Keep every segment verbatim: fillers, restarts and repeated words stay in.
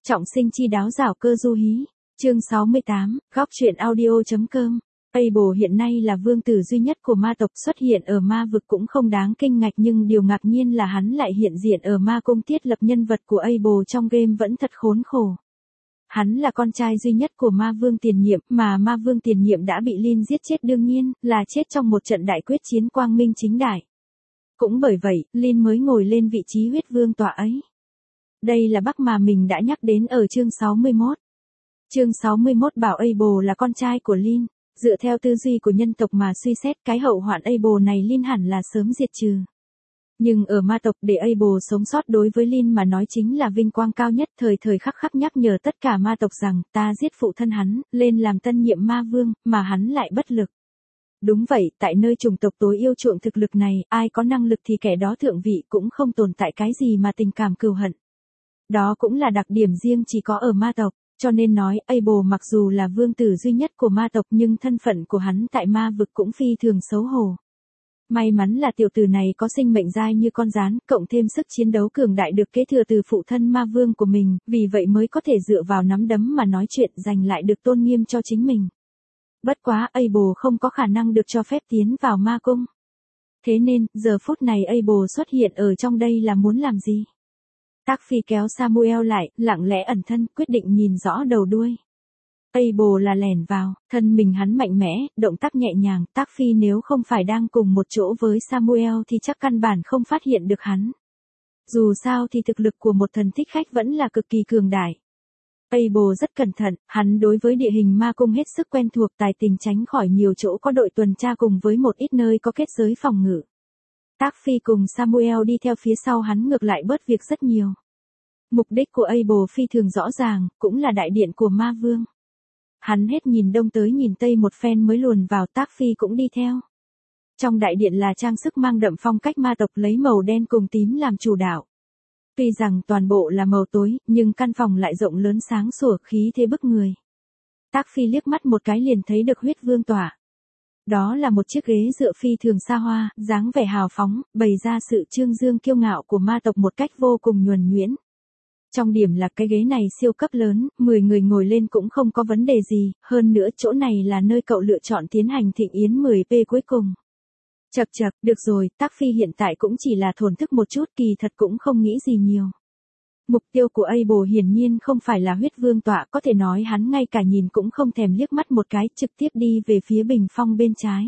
Trọng sinh chi đáo giảo cơ du hí. Chương sáu mươi tám, góc truyện audio.com. Abel hiện nay là vương tử duy nhất của ma tộc, xuất hiện ở ma vực cũng không đáng kinh ngạc, nhưng điều ngạc nhiên là hắn lại hiện diện ở ma cung. Thiết lập nhân vật của Abel trong game vẫn thật khốn khổ. Hắn là con trai duy nhất của ma vương tiền nhiệm, mà ma vương tiền nhiệm đã bị Lin giết chết, đương nhiên là chết trong một trận đại quyết chiến quang minh chính đại. Cũng bởi vậy, Lin mới ngồi lên vị trí huyết vương tọa ấy. Đây là bác mà mình đã nhắc đến ở chương sáu mươi mốt. Chương sáu mươi mốt bảo Abel là con trai của Lin. Dựa theo tư duy của nhân tộc mà suy xét, cái hậu hoạn Abel này Lin hẳn là sớm diệt trừ. Nhưng ở ma tộc, để Abel sống sót đối với Lin mà nói chính là vinh quang cao nhất, thời thời khắc khắc nhắc nhở tất cả ma tộc rằng ta giết phụ thân hắn, lên làm tân nhiệm ma vương, mà hắn lại bất lực. Đúng vậy, tại nơi chủng tộc tối yêu chuộng thực lực này, ai có năng lực thì kẻ đó thượng vị, cũng không tồn tại cái gì mà tình cảm cừu hận. Đó cũng là đặc điểm riêng chỉ có ở ma tộc, cho nên nói Abel mặc dù là vương tử duy nhất của ma tộc nhưng thân phận của hắn tại ma vực cũng phi thường xấu hổ. May mắn là tiểu tử này có sinh mệnh dai như con gián, cộng thêm sức chiến đấu cường đại được kế thừa từ phụ thân ma vương của mình, vì vậy mới có thể dựa vào nắm đấm mà nói chuyện, giành lại được tôn nghiêm cho chính mình. Bất quá Abel không có khả năng được cho phép tiến vào ma cung. Thế nên, giờ phút này Abel xuất hiện ở trong đây là muốn làm gì? Tác Phi kéo Samuel lại, lặng lẽ ẩn thân, quyết định nhìn rõ đầu đuôi. Abel là lẻn vào, thân mình hắn mạnh mẽ, động tác nhẹ nhàng, Tác Phi nếu không phải đang cùng một chỗ với Samuel thì chắc căn bản không phát hiện được hắn. Dù sao thì thực lực của một thần thích khách vẫn là cực kỳ cường đại. Abel rất cẩn thận, hắn đối với địa hình ma cung hết sức quen thuộc, tài tình tránh khỏi nhiều chỗ có đội tuần tra cùng với một ít nơi có kết giới phòng ngự. Tác Phi cùng Samuel đi theo phía sau hắn ngược lại bớt việc rất nhiều. Mục đích của Abel phi thường rõ ràng, cũng là đại điện của ma vương. Hắn hết nhìn đông tới nhìn tây một phen mới luồn vào, Tác Phi cũng đi theo. Trong đại điện là trang sức mang đậm phong cách ma tộc, lấy màu đen cùng tím làm chủ đạo. Tuy rằng toàn bộ là màu tối, nhưng căn phòng lại rộng lớn sáng sủa, khí thế bức người. Tác Phi liếc mắt một cái liền thấy được huyết vương tọa. Đó là một chiếc ghế dựa phi thường xa hoa, dáng vẻ hào phóng, bày ra sự trương dương kiêu ngạo của ma tộc một cách vô cùng nhuần nhuyễn. Trong điểm là cái ghế này siêu cấp lớn, mười người ngồi lên cũng không có vấn đề gì, hơn nữa chỗ này là nơi cậu lựa chọn tiến hành thịnh yến mười p cuối cùng. Chậc chậc, được rồi, Tác Phi hiện tại cũng chỉ là thổn thức một chút, kỳ thật cũng không nghĩ gì nhiều. Mục tiêu của Abel hiển nhiên không phải là huyết vương tọa, có thể nói hắn ngay cả nhìn cũng không thèm liếc mắt một cái, trực tiếp đi về phía bình phong bên trái.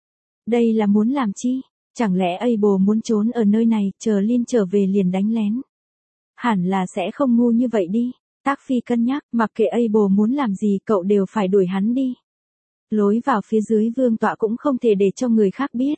Đây là muốn làm chi? Chẳng lẽ Abel muốn trốn ở nơi này, chờ Lin trở về liền đánh lén? Hẳn là sẽ không ngu như vậy đi. Tác Phi cân nhắc, mặc kệ Abel muốn làm gì cậu đều phải đuổi hắn đi. Lối vào phía dưới vương tọa cũng không thể để cho người khác biết.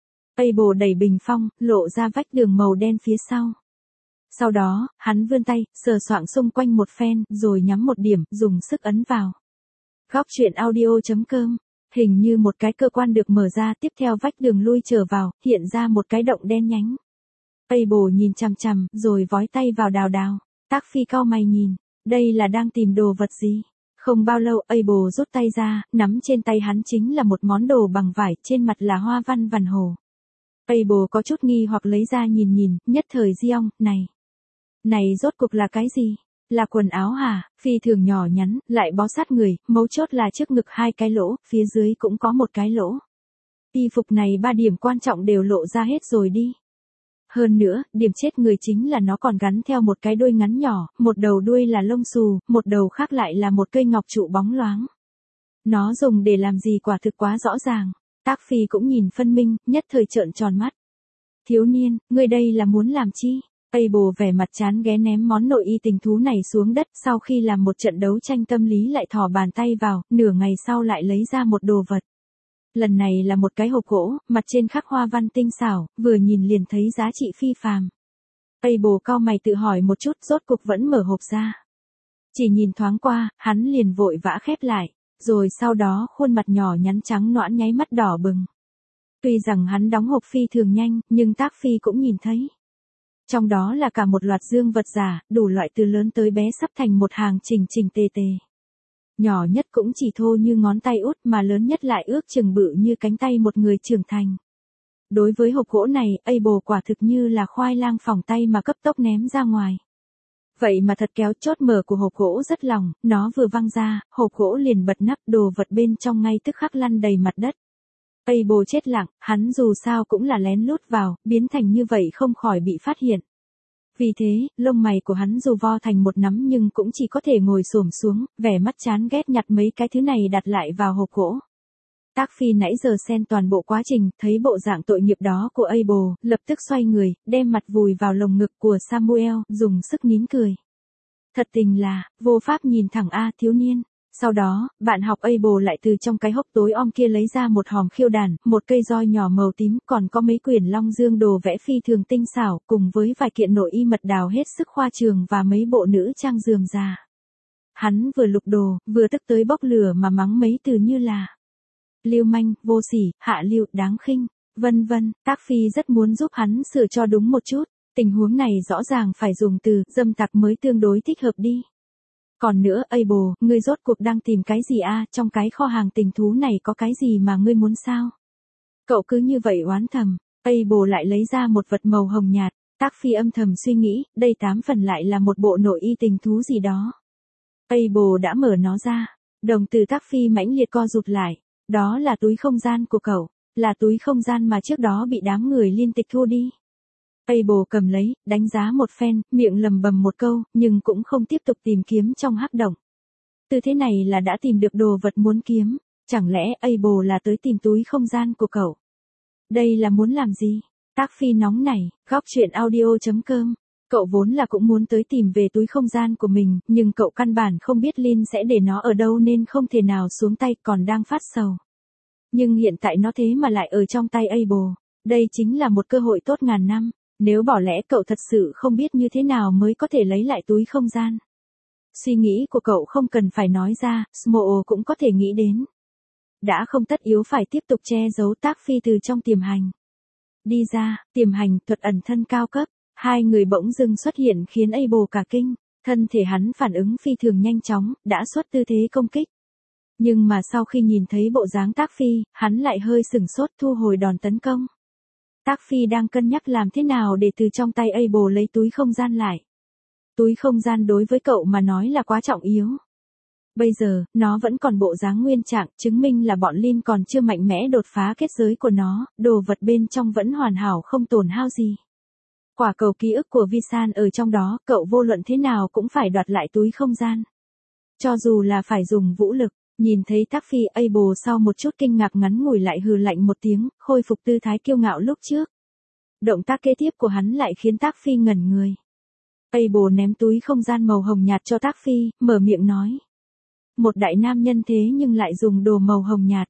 Abel đẩy bình phong, lộ ra vách đường màu đen phía sau. Sau đó, hắn vươn tay, sờ soạng xung quanh một phen, rồi nhắm một điểm, dùng sức ấn vào. Góc truyện audio.com. Hình như một cái cơ quan được mở ra, tiếp theo vách đường lui trở vào, hiện ra một cái động đen nhánh. Abel nhìn chằm chằm, rồi vói tay vào đào đào. Tác Phi cau mày nhìn, đây là đang tìm đồ vật gì? Không bao lâu Abel rút tay ra, nắm trên tay hắn chính là một món đồ bằng vải, trên mặt là hoa văn vằn hồ. Abel có chút nghi hoặc lấy ra nhìn nhìn, nhất thời giong, này. Này rốt cuộc là cái gì? Là quần áo hả? Phi thường nhỏ nhắn, lại bó sát người, mấu chốt là trước ngực hai cái lỗ, phía dưới cũng có một cái lỗ. Y phục này ba điểm quan trọng đều lộ ra hết rồi đi. Hơn nữa, điểm chết người chính là nó còn gắn theo một cái đuôi ngắn nhỏ, một đầu đuôi là lông xù, một đầu khác lại là một cây ngọc trụ bóng loáng. Nó dùng để làm gì quả thực quá rõ ràng. Tác Phi cũng nhìn phân minh, nhất thời trợn tròn mắt. Thiếu niên, ngươi đây là muốn làm chi? Abel vẻ mặt chán ghé ném món nội y tình thú này xuống đất, sau khi làm một trận đấu tranh tâm lý lại thò bàn tay vào, nửa ngày sau lại lấy ra một đồ vật. Lần này là một cái hộp gỗ, mặt trên khắc hoa văn tinh xảo, vừa nhìn liền thấy giá trị phi phàm. Abel cau mày tự hỏi một chút, rốt cục vẫn mở hộp ra. Chỉ nhìn thoáng qua, hắn liền vội vã khép lại, rồi sau đó khuôn mặt nhỏ nhắn trắng nõn nháy mắt đỏ bừng. Tuy rằng hắn đóng hộp phi thường nhanh, nhưng Tác Phi cũng nhìn thấy. Trong đó là cả một loạt dương vật giả, đủ loại từ lớn tới bé sắp thành một hàng chỉnh chỉnh tề tề. Nhỏ nhất cũng chỉ thô như ngón tay út, mà lớn nhất lại ước chừng bự như cánh tay một người trưởng thành. Đối với hộp gỗ này, Abel quả thực như là khoai lang phỏng tay mà cấp tốc ném ra ngoài. Vậy mà thật kéo, chốt mở của hộp gỗ rất lỏng, nó vừa văng ra, hộp gỗ liền bật nắp, đồ vật bên trong ngay tức khắc lăn đầy mặt đất. Abel chết lặng, hắn dù sao cũng là lén lút vào, biến thành như vậy không khỏi bị phát hiện. Vì thế, lông mày của hắn dù vo thành một nắm nhưng cũng chỉ có thể ngồi xổm xuống, vẻ mắt chán ghét nhặt mấy cái thứ này đặt lại vào hộp gỗ. Tác Phi nãy giờ xem toàn bộ quá trình, thấy bộ dạng tội nghiệp đó của Abel, lập tức xoay người, đem mặt vùi vào lồng ngực của Samuel, dùng sức nín cười. Thật tình là, vô pháp nhìn thẳng A thiếu niên. Sau đó, bạn học Abel lại từ trong cái hốc tối om kia lấy ra một hòm khiêu đàn, một cây roi nhỏ màu tím, còn có mấy quyển long dương đồ vẽ phi thường tinh xảo, cùng với vài kiện nội y mật đào hết sức khoa trương và mấy bộ nữ trang rườm rà. Hắn vừa lục đồ, vừa tức tới bốc lửa mà mắng mấy từ như là lưu manh, vô sỉ, hạ lưu, đáng khinh, vân vân. Tác Phi rất muốn giúp hắn sửa cho đúng một chút, tình huống này rõ ràng phải dùng từ dâm tặc mới tương đối thích hợp đi. Còn nữa, Abel, ngươi rốt cuộc đang tìm cái gì a? Trong cái kho hàng tình thú này có cái gì mà ngươi muốn sao? Cậu cứ như vậy oán thầm. Abel lại lấy ra một vật màu hồng nhạt. Tác Phi âm thầm suy nghĩ, đây tám phần lại là một bộ nội y tình thú gì đó. Abel đã mở nó ra. Đồng từ Tác Phi mãnh liệt co rụt lại. Đó là túi không gian của cậu. Là túi không gian mà trước đó bị đám người liên tịch thu đi. Abel cầm lấy, đánh giá một phen, miệng lầm bầm một câu, nhưng cũng không tiếp tục tìm kiếm trong hắc động. Từ thế này là đã tìm được đồ vật muốn kiếm, chẳng lẽ Abel là tới tìm túi không gian của cậu? Đây là muốn làm gì? Tác Phi nóng nảy, góc truyện audio chấm com. Cậu vốn là cũng muốn tới tìm về túi không gian của mình, nhưng cậu căn bản không biết Lin sẽ để nó ở đâu nên không thể nào xuống tay, còn đang phát sầu. Nhưng hiện tại nó thế mà lại ở trong tay Abel. Đây chính là một cơ hội tốt ngàn năm. Nếu bỏ lẽ cậu thật sự không biết như thế nào mới có thể lấy lại túi không gian. Suy nghĩ của cậu không cần phải nói ra, Small cũng có thể nghĩ đến. Đã không tất yếu phải tiếp tục che giấu Tác Phi từ trong tiềm hành. Đi ra, tiềm hành, thuật ẩn thân cao cấp, hai người bỗng dưng xuất hiện khiến Abel cả kinh, thân thể hắn phản ứng phi thường nhanh chóng, đã xuất tư thế công kích. Nhưng mà sau khi nhìn thấy bộ dáng Tác Phi, hắn lại hơi sửng sốt thu hồi đòn tấn công. Tác Phi đang cân nhắc làm thế nào để từ trong tay Abel lấy túi không gian lại. Túi không gian đối với cậu mà nói là quá trọng yếu. Bây giờ, nó vẫn còn bộ dáng nguyên trạng, chứng minh là bọn Lin còn chưa mạnh mẽ đột phá kết giới của nó, đồ vật bên trong vẫn hoàn hảo không tổn hao gì. Quả cầu ký ức của Visan ở trong đó, cậu vô luận thế nào cũng phải đoạt lại túi không gian. Cho dù là phải dùng vũ lực. Nhìn thấy Tác Phi, Abel sau một chút kinh ngạc ngắn ngủi lại hừ lạnh một tiếng, khôi phục tư thái kiêu ngạo lúc trước. Động tác kế tiếp của hắn lại khiến Tác Phi ngẩn người. Abel ném túi không gian màu hồng nhạt cho Tác Phi, mở miệng nói. Một đại nam nhân thế nhưng lại dùng đồ màu hồng nhạt.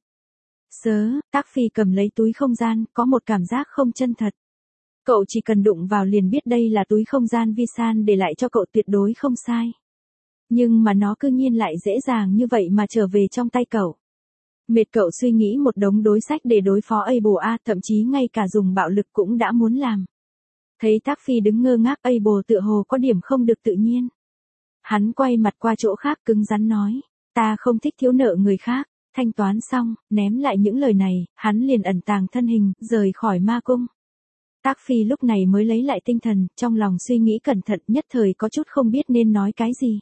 Sớ, Tác Phi cầm lấy túi không gian, có một cảm giác không chân thật. Cậu chỉ cần đụng vào liền biết đây là túi không gian Visan để lại cho cậu tuyệt đối không sai. Nhưng mà nó cư nhiên lại dễ dàng như vậy mà trở về trong tay cậu. Mệt cậu suy nghĩ một đống đối sách để đối phó Abel a, thậm chí ngay cả dùng bạo lực cũng đã muốn làm. Thấy Tác Phi đứng ngơ ngác, Abel tựa hồ có điểm không được tự nhiên. Hắn quay mặt qua chỗ khác cứng rắn nói, ta không thích thiếu nợ người khác. Thanh toán xong, ném lại những lời này, hắn liền ẩn tàng thân hình, rời khỏi ma cung. Tác Phi lúc này mới lấy lại tinh thần, trong lòng suy nghĩ cẩn thận, nhất thời có chút không biết nên nói cái gì.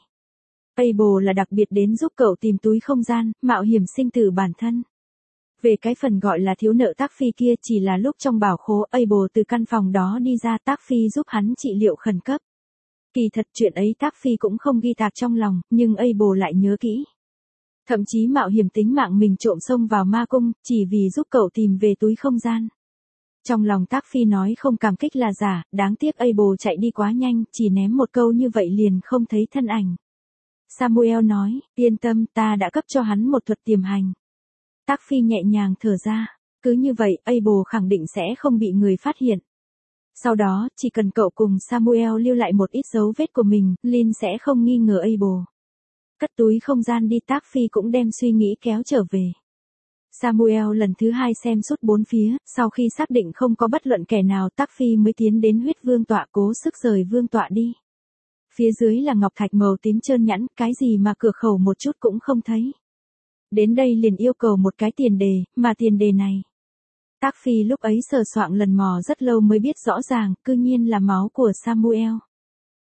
Abel là đặc biệt đến giúp cậu tìm túi không gian, mạo hiểm sinh tử bản thân. Về cái phần gọi là thiếu nợ Tác Phi kia chỉ là lúc trong bảo khố, Abel từ căn phòng đó đi ra, Tác Phi giúp hắn trị liệu khẩn cấp. Kỳ thật chuyện ấy Tác Phi cũng không ghi tạc trong lòng, nhưng Abel lại nhớ kỹ. Thậm chí mạo hiểm tính mạng mình trộm xông vào ma cung, chỉ vì giúp cậu tìm về túi không gian. Trong lòng Tác Phi nói không cảm kích là giả, đáng tiếc Abel chạy đi quá nhanh, chỉ ném một câu như vậy liền không thấy thân ảnh. Samuel nói, yên tâm, ta đã cấp cho hắn một thuật tiềm hành. Tác Phi nhẹ nhàng thở ra, cứ như vậy, Abel khẳng định sẽ không bị người phát hiện. Sau đó, chỉ cần cậu cùng Samuel lưu lại một ít dấu vết của mình, Lin sẽ không nghi ngờ Abel. Cất túi không gian đi, Tác Phi cũng đem suy nghĩ kéo trở về. Samuel lần thứ hai xem suốt bốn phía, sau khi xác định không có bất luận kẻ nào, Tác Phi mới tiến đến huyết vương tọa, cố sức rời vương tọa đi. Phía dưới là ngọc thạch màu tím trơn nhẵn, cái gì mà cửa khẩu một chút cũng không thấy. Đến đây liền yêu cầu một cái tiền đề, mà tiền đề này. Tác Phi lúc ấy sờ soạng lần mò rất lâu mới biết rõ ràng, cư nhiên là máu của Samuel.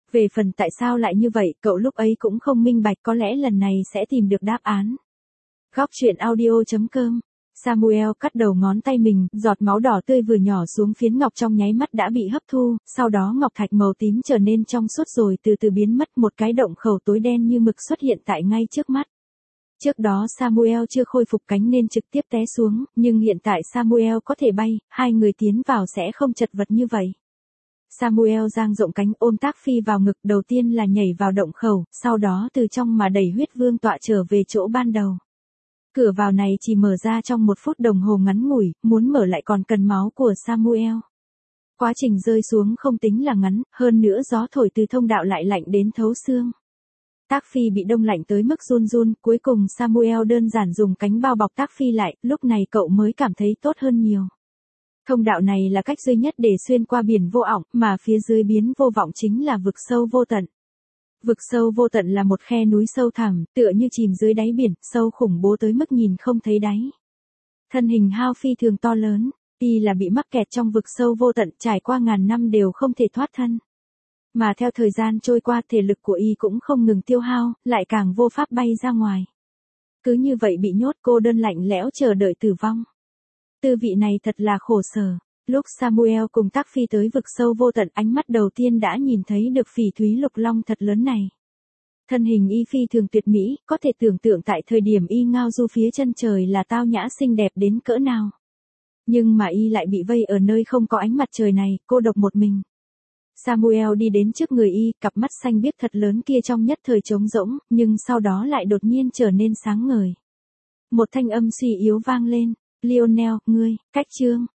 Về phần tại sao lại như vậy, cậu lúc ấy cũng không minh bạch, có lẽ lần này sẽ tìm được đáp án. Góc truyện audio chấm com. Samuel cắt đầu ngón tay mình, giọt máu đỏ tươi vừa nhỏ xuống phiến ngọc trong nháy mắt đã bị hấp thu, sau đó ngọc thạch màu tím trở nên trong suốt rồi từ từ biến mất, một cái động khẩu tối đen như mực xuất hiện tại ngay trước mắt. Trước đó Samuel chưa khôi phục cánh nên trực tiếp té xuống, nhưng hiện tại Samuel có thể bay, hai người tiến vào sẽ không chật vật như vậy. Samuel dang rộng cánh ôm Tác Phi vào ngực, đầu tiên là nhảy vào động khẩu, sau đó từ trong mà đẩy huyết vương tọa trở về chỗ ban đầu. Cửa vào này chỉ mở ra trong một phút đồng hồ ngắn ngủi, muốn mở lại còn cần máu của Samuel. Quá trình rơi xuống không tính là ngắn, hơn nữa gió thổi từ thông đạo lại lạnh đến thấu xương. Tác Phi bị đông lạnh tới mức run run, cuối cùng Samuel đơn giản dùng cánh bao bọc Tác Phi lại, lúc này cậu mới cảm thấy tốt hơn nhiều. Thông đạo này là cách duy nhất để xuyên qua biển vô ỏng, mà phía dưới biến vô vọng chính là vực sâu vô tận. Vực sâu vô tận là một khe núi sâu thẳm, tựa như chìm dưới đáy biển, sâu khủng bố tới mức nhìn không thấy đáy. Thân hình Hao phi thường to lớn, y là bị mắc kẹt trong vực sâu vô tận, trải qua ngàn năm đều không thể thoát thân. Mà theo thời gian trôi qua, thể lực của y cũng không ngừng tiêu hao, lại càng vô pháp bay ra ngoài. Cứ như vậy bị nhốt cô đơn lạnh lẽo chờ đợi tử vong. Tư vị này thật là khổ sở. Lúc Samuel cùng Tác Phi tới vực sâu vô tận, ánh mắt đầu tiên đã nhìn thấy được phỉ thúy lục long thật lớn này. Thân hình y phi thường tuyệt mỹ, có thể tưởng tượng tại thời điểm y ngao du phía chân trời là tao nhã xinh đẹp đến cỡ nào. Nhưng mà y lại bị vây ở nơi không có ánh mặt trời này, cô độc một mình. Samuel đi đến trước người y, cặp mắt xanh biếc thật lớn kia trong nhất thời trống rỗng, nhưng sau đó lại đột nhiên trở nên sáng ngời. Một thanh âm suy yếu vang lên, Lionel, ngươi, cách chương.